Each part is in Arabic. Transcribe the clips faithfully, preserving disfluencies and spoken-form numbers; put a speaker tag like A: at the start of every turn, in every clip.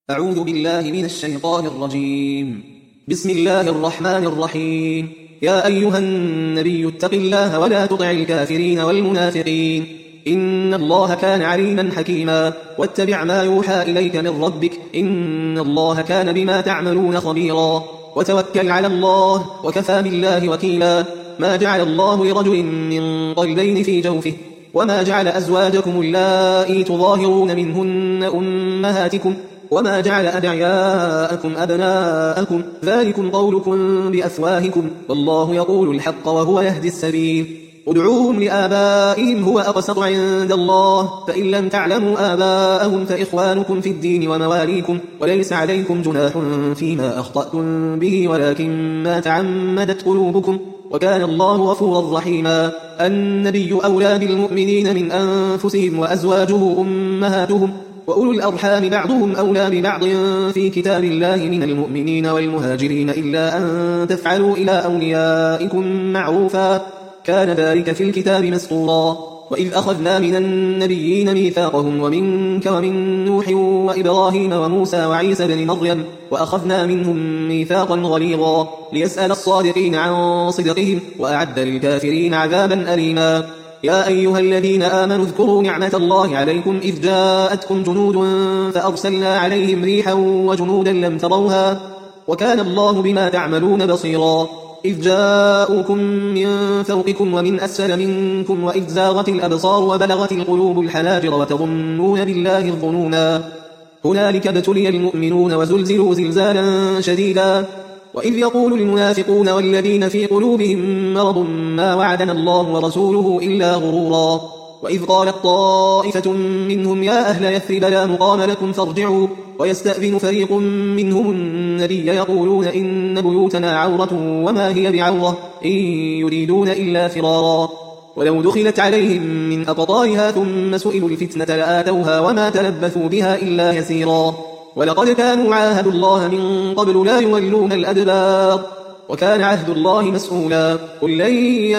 A: أعوذ بالله من الشيطان الرجيم. بسم الله الرحمن الرحيم. يا أيها النبي اتق الله ولا تطع الكافرين والمنافقين، إن الله كان عليما حكيما. واتبع ما يوحى إليك من ربك، إن الله كان بما تعملون خبيرا. وتوكل على الله وكفى بالله وكيلا. ما جعل الله لرجل من قلبين في جوفه، وما جعل أزواجكم اللائي تظاهرون منهن أمهاتكم، وما جعل أدعياءكم أبناءكم، ذلكم قولكم بأفواهكم، والله يقول الحق وهو يهدي السبيل. ادعوهم لآبائهم هو أقسط عند الله، فإن لم تعلموا آباءهم فإخوانكم في الدين ومواليكم، وليس عليكم جناح فيما أخطأتم به ولكن ما تعمدت قلوبكم، وكان الله غفورا رحيما. النبي أولى بالمؤمنين من أنفسهم، وأزواجه أمهاتهم، وأولو الأرحام بعضهم أولى ببعض في كتاب الله من المؤمنين والمهاجرين إلا أن تفعلوا إلى أوليائكم معروفا، كان ذلك في الكتاب مسطورا. وإذ أخذنا من النبيين ميثاقهم ومنك ومن نوح وإبراهيم وموسى وعيسى بن مريم، وأخذنا منهم ميثاقا غليظا، ليسأل الصادقين عن صدقهم، وأعد للكافرين عذابا أليما. يا أيها الذين آمنوا اذكروا نعمة الله عليكم إذ جاءتكم جنود فأرسلنا عليهم ريحا وجنودا لم تروها، وكان الله بما تعملون بصيرا. إذ جاءوكم من فوقكم ومن أسفل منكم، وإذ زاغت الأبصار وبلغت القلوب الحناجر وتظنون بالله الظنونا، هنالك ابتلي المؤمنون وزلزلوا زلزالا شديدا. وإذ يقول المنافقون والذين في قلوبهم مرض ما وعدنا الله ورسوله إلا غرورا. وإذ قالت طائفة منهم يا أهل يثرب لا مقام لكم فارجعوا، ويستأذن فريق منهم النبي يقولون إن بيوتنا عورة وما هي بعورة إن يريدون إلا فرارا. ولو دخلت عليهم من أقطارها ثم سئلوا الفتنة لآتوها وما تلبثوا بها إلا يسيرا. ولقد كانوا عاهدوا الله من قبل لا يولون الأدبار، وكان عهد الله مسؤولا. قل لن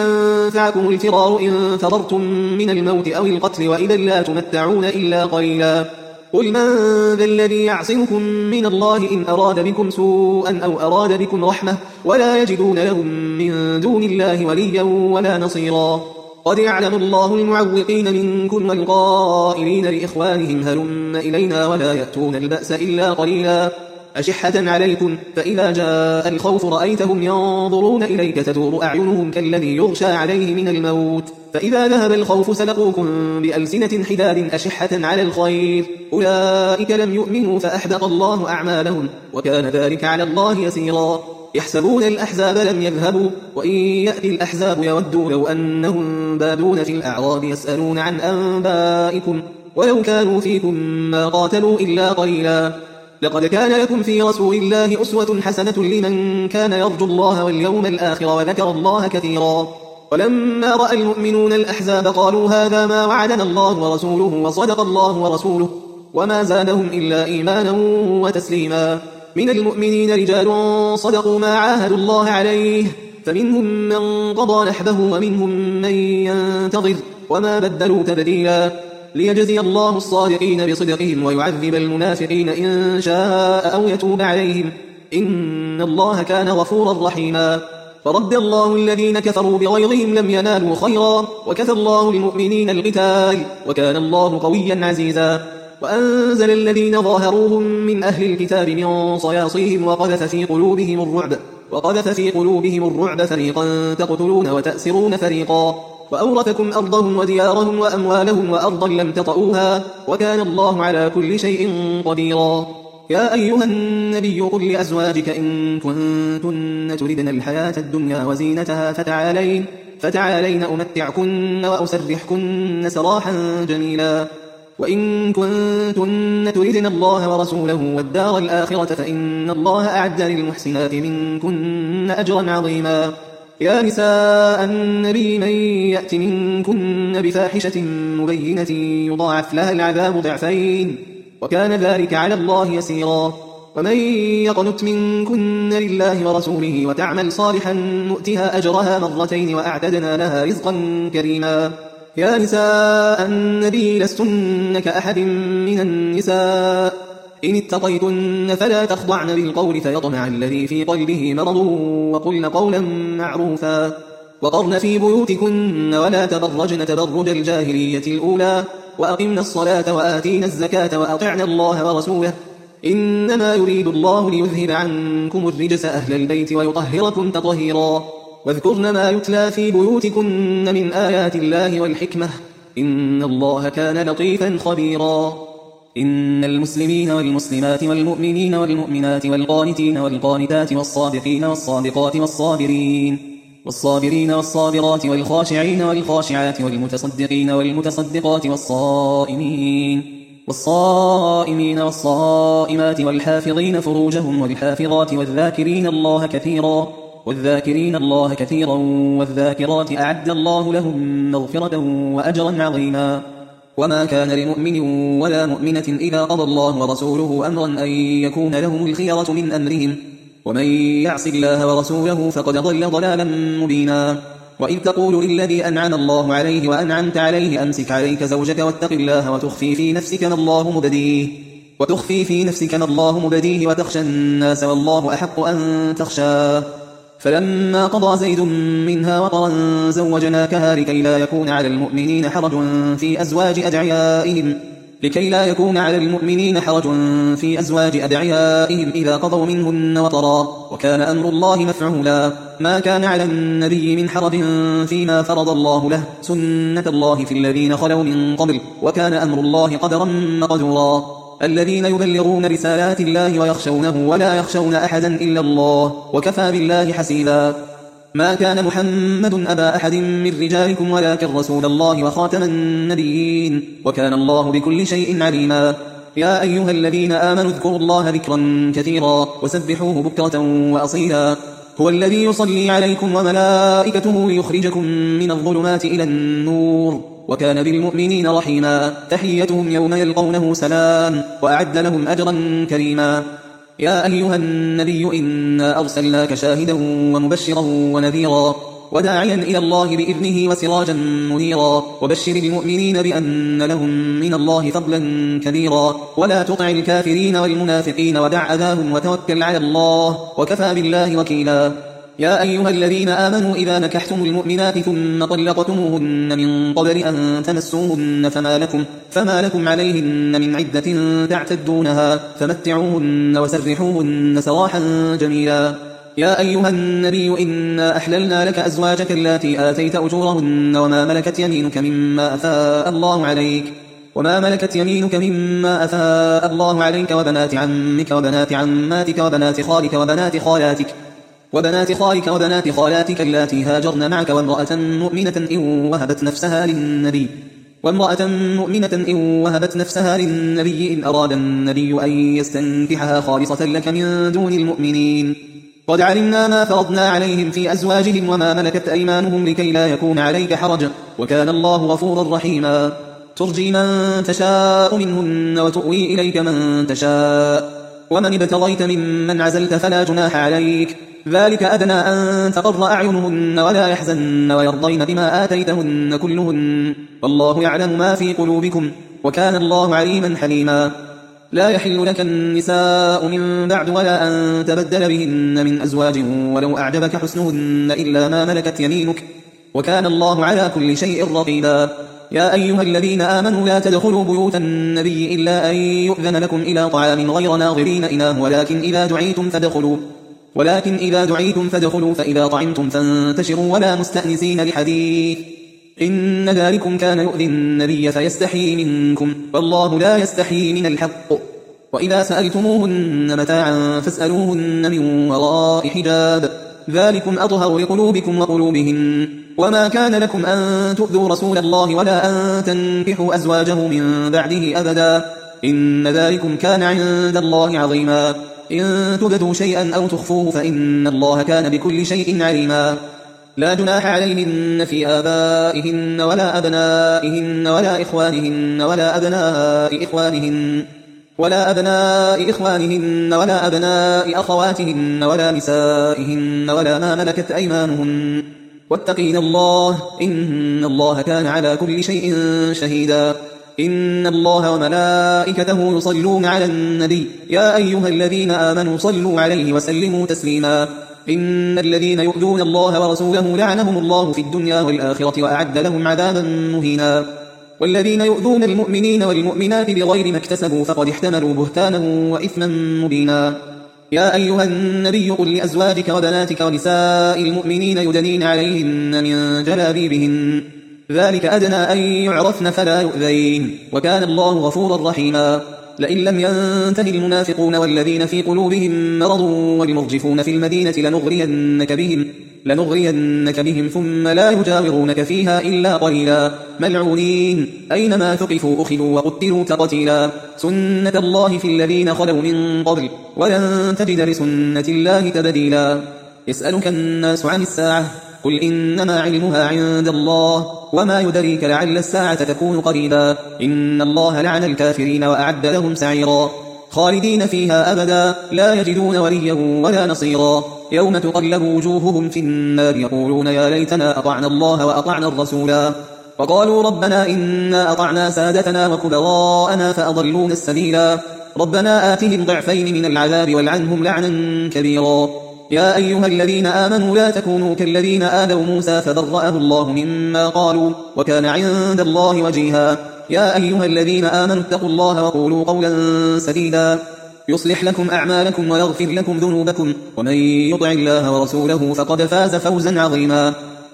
A: ينفعكم الفرار إن فررتم من الموت أو القتل، وإذا لا تمتعون إلا قليلا. قل من ذا الذي يعصمكم من الله إن أراد بكم سوءا أو أراد بكم رحمة، ولا يجدون لهم من دون الله وليا ولا نصيرا. قد يعلم الله المعوقين منكم والقائلين لإخوانهم هلم إلينا، ولا يأتون البأس إلا قليلا. أشحة عليكم، فإذا جاء الخوف رأيتهم ينظرون إليك تدور أعينهم كالذي يغشى عليه من الموت، فإذا ذهب الخوف سلقوكم بألسنة حداد أشحة على الخير، أولئك لم يؤمنوا فأحبط الله أعمالهم، وكان ذلك على الله يسيرا. يحسبون الأحزاب لم يذهبوا، وإن يأتي الأحزاب يودوا لو أنهم بادون في الأعراب يسألون عن أنبائكم، ولو كانوا فيكم ما قاتلوا إلا قليلا. لقد كان لكم في رسول الله أسوة حسنة لمن كان يرجو الله واليوم الآخر وذكر الله كثيرا. ولما رأى المؤمنون الأحزاب قالوا هذا ما وعدنا الله ورسوله وصدق الله ورسوله، وما زادهم إلا إيمانا وتسليما. من المؤمنين رجال صدقوا ما عاهدوا الله عليه، فمنهم من قضى نحبه ومنهم من ينتظر، وما بدلوا تبديلا. ليجزي الله الصادقين بصدقهم ويعذب المنافقين إن شاء أو يتوب عليهم، إن الله كان غفورا رحيما. فرد الله الذين كفروا بغيظهم لم ينالوا خيرا، وكفى الله المؤمنين القتال، وكان الله قويا عزيزا. وأنزل الذين ظاهروهم من أهل الكتاب من صياصيهم وقذف في قلوبهم الرعب وقذف في قلوبهم الرعب فريقا تقتلون وتأسرون فريقا، وأورثكم أرضهم وديارهم وأموالهم وأرضا لم تطئوها، وكان الله على كل شيء قديرا. يا أيها النبي قل لأزواجك إن كنتن تردن الحياة الدنيا وزينتها فتعالين, فتعالين أمتعكن وأسرحكن سراحا جميلا. وإن كنتن تردن الله ورسوله والدار الآخرة فإن الله أعد للمحسنات منكن أجرا عظيما. يا نساء النبي من يأت منكن بفاحشة مبينة يضاعف لها العذاب ضعفين، وكان ذلك على الله يسيرا. ومن يقنت منكن لله ورسوله وتعمل صالحا نؤتها أجرها مرتين وأعتدنا لها رزقا كريما. يا نساء النبي لستن كأحد من النساء إن اتقيتن فلا تخضعن بالقول فيطمع الذي في قلبه مرض وقلن قولا معروفا وقرن في بيوتكن ولا تبرجن تبرج الجاهلية الأولى وأقمن الصلاة وآتينا الزكاة وأطعن الله ورسوله إنما يريد الله ليذهب عنكم الرجس أهل البيت ويطهركم تطهيرا واذكرن ما يتلى في بيوتكن من آيات الله والحكمة إن الله كان لطيفا خبيرا إن المسلمين والمسلمات والمؤمنين والمؤمنات والقانتين والقانتات والصادقين والصادقات والصابرين والصابرين والصابرات والخاشعين والخاشعات والمتصدقين والمتصدقات والصائمين والصائمين والصائمات والحافظين فروجهم والحافظات والذاكرين الله كثيرا والذاكرين الله كثيرا والذاكرات أعد الله لهم مغفرة وأجرا عظيما وما كان لمؤمن ولا مؤمنة إذا قضى الله ورسوله أمرا أن يكون لهم الخيرة من أمرهم ومن يعص الله ورسوله فقد ضل ضلالا مبينا وإذ تقول للذي أنعم الله عليه وأنعمت عليه أمسك عليك زوجك واتق الله وتخفي في نفسك ما الله مبديه وتخفي في نفسك ما الله مبديه وتخشى الناس والله أحق أن تخشاه فلما قضى زيد منها وطرا زوجناكها لكي لا يكون على المؤمنين حرج في أزواج أدعيائهم لكي لا يكون على المؤمنين حرج في أزواج أدعيائهم إذا قضوا منهن وطرا وكان أمر الله مفعولا ما كان على النبي من حرج فيما فرض الله له سنة الله في الذين خلوا من قبل وكان أمر الله قدرا مقدورا الذين يبلغون رسالات الله ويخشونه ولا يخشون أحدا إلا الله وكفى بالله حسيبا ما كان محمد أبا أحد من رجالكم ولكن رسول الله وخاتم النبيين وكان الله بكل شيء عليما يا أيها الذين آمنوا اذكروا الله ذكرا كثيرا وسبحوه بكرة وأصيلا هو الذي يصلي عليكم وملائكته ليخرجكم من الظلمات إلى النور وكان بالمؤمنين رحيما تحيتهم يوم يلقونه سلام وأعد لهم أجرا كريما يا أيها النبي إنا أرسلناك شاهدا ومبشرا ونذيرا وداعيا إلى الله بإذنه وسراجا منيرا وبشر المؤمنين بأن لهم من الله فضلا كبيرا ولا تطع الكافرين والمنافقين ودع أذاهم وتوكل على الله وكفى بالله وكيلا يا أيها الذين آمنوا إذا نكحتم المؤمنات ثم طلقتموهن من قبل أن تمسوهن فما لكم, فما لكم عليهن من عدة تعتدونها فمتعوهن وسرحوهن سراحا جميلا يا أيها النبي إنا أحللنا لك أزواجك التي آتيت أجورهن وما ملكت يمينك مما أفاء الله عليك وما ملكت يمينك مما أفاء الله عليك وبنات عمك وبنات عماتك وبنات خالك وبنات خالاتك وبنات خالك وبنات خالاتك اللاتي هاجرن معك وامرأة مؤمنة إن وهبت نفسها للنبي وامرأة مؤمنة إن وهبت نفسها للنبي إن أراد النبي أن يستنكحها خالصة لك من دون المؤمنين قد علمنا ما فرضنا عليهم في أزواجهم وما ملكت أيمانهم لكي لا يكون عليك حرج وكان الله غفورا رحيما ترجي من تشاء منهن وتؤوي إليك من تشاء ومن ابتغيت ممن عزلت فلا جناح عليك ذلك أدنى أن تقر أعينهن ولا يحزن ويرضين بما آتيتهن كلهن والله يعلم ما في قلوبكم وكان الله عليما حليما لا يحل لك النساء من بعد ولا أن تبدل بهن من أزواج ولو أعجبك حسنهن إلا ما ملكت يمينك وكان الله على كل شيء رقيبا يا أيها الذين آمنوا لا تدخلوا بيوت النبي إلا أن يؤذن لكم إلى طعام غير ناظرين إناه ولكن إذا دعيتم فادخلوا ولكن إذا دعيتم فادخلوا فإذا طعمتم فانتشروا ولا مستأنسين لحديث إن ذلكم كان يؤذي النبي فيستحيي منكم والله لا يستحيي من الحق وإذا سألتموهن متاعا فاسألوهن من وراء حجاب ذلكم أطهر لقلوبكم وقلوبهن وما كان لكم أن تؤذوا رسول الله ولا أن تنكحوا أزواجه من بعده أبدا إن ذلكم كان عند الله عظيما إن تبدوا شيئا أو تخفوه فإن الله كان بكل شيء عليما لا جناح عليهن في آبائهن ولا أبنائهن ولا إخوانهن ولا أبناء إخوانهن ولا أبناء إخوانهن ولا أبناء أخواتهن ولا نسائهن ولا ما ملكت أيمانهن واتقين الله إن الله كان على كل شيء شهيدا إن الله وملائكته يصلون على النبي يا أيها الذين آمنوا صلوا عليه وسلموا تسليما إن الذين يؤذون الله ورسوله لعنهم الله في الدنيا والآخرة وأعد لهم عذابا مهينا والذين يؤذون المؤمنين والمؤمنات بغير ما اكتسبوا فقد احتملوا بهتانا وإثما مبينا يا أيها النبي قل لأزواجك وبناتك ونساء المؤمنين يدنين عليهن من جلابيبهن ذلك أدنى أن يعرفن فلا يؤذين وكان الله غفورا رحيما لئن لم ينته المنافقون والذين في قلوبهم مرض والمرجفون في المدينة لنغرينك بهم لنغرينك بهم ثم لا يجاورونك فيها إلا قليلا ملعونين أينما ثقفوا أخذوا وقتلوا تقتيلا سنة الله في الذين خلوا من قبل ولن تجد لسنة الله تبديلا يسألك الناس عن الساعة قل إنما علمها عند الله وما يدريك لعل الساعة تكون قريبا إن الله لعن الكافرين وأعد لهم سعيرا خالدين فيها أبدا لا يجدون وليا ولا نصيرا يوم تقلب وجوههم في النار يقولون يا ليتنا أطعنا الله وأطعنا الرسولا وقالوا ربنا إنا أطعنا سادتنا وكبراءنا فأضلون السبيلا ربنا آتهم ضعفين من العذاب والعنهم لعنا كبيرا يا أيها الذين آمنوا لا تكونوا كالذين آذوا موسى فبرأه الله مما قالوا وكان عند الله وجيها يا أيها الذين آمنوا اتقوا الله وقولوا قولا سديدا يصلح لكم أعمالكم ويغفر لكم ذنوبكم ومن يطع الله ورسوله فقد فاز فوزا عظيما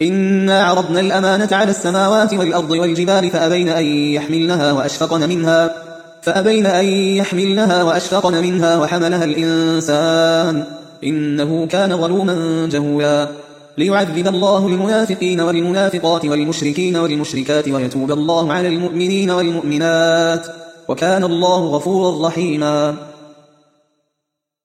A: إنا عرضنا الأمانة على السماوات والأرض والجبال فأبين أن يحملنها وأشفقن منها فأبين أن يحملنها وأشفقن منها وحملها الإنسان إنه كان ظلوما جهولا ليعذب الله المنافقين والمنافقات والمشركين والمشركات ويتوب الله على المؤمنين والمؤمنات وكان الله غفورا رحيما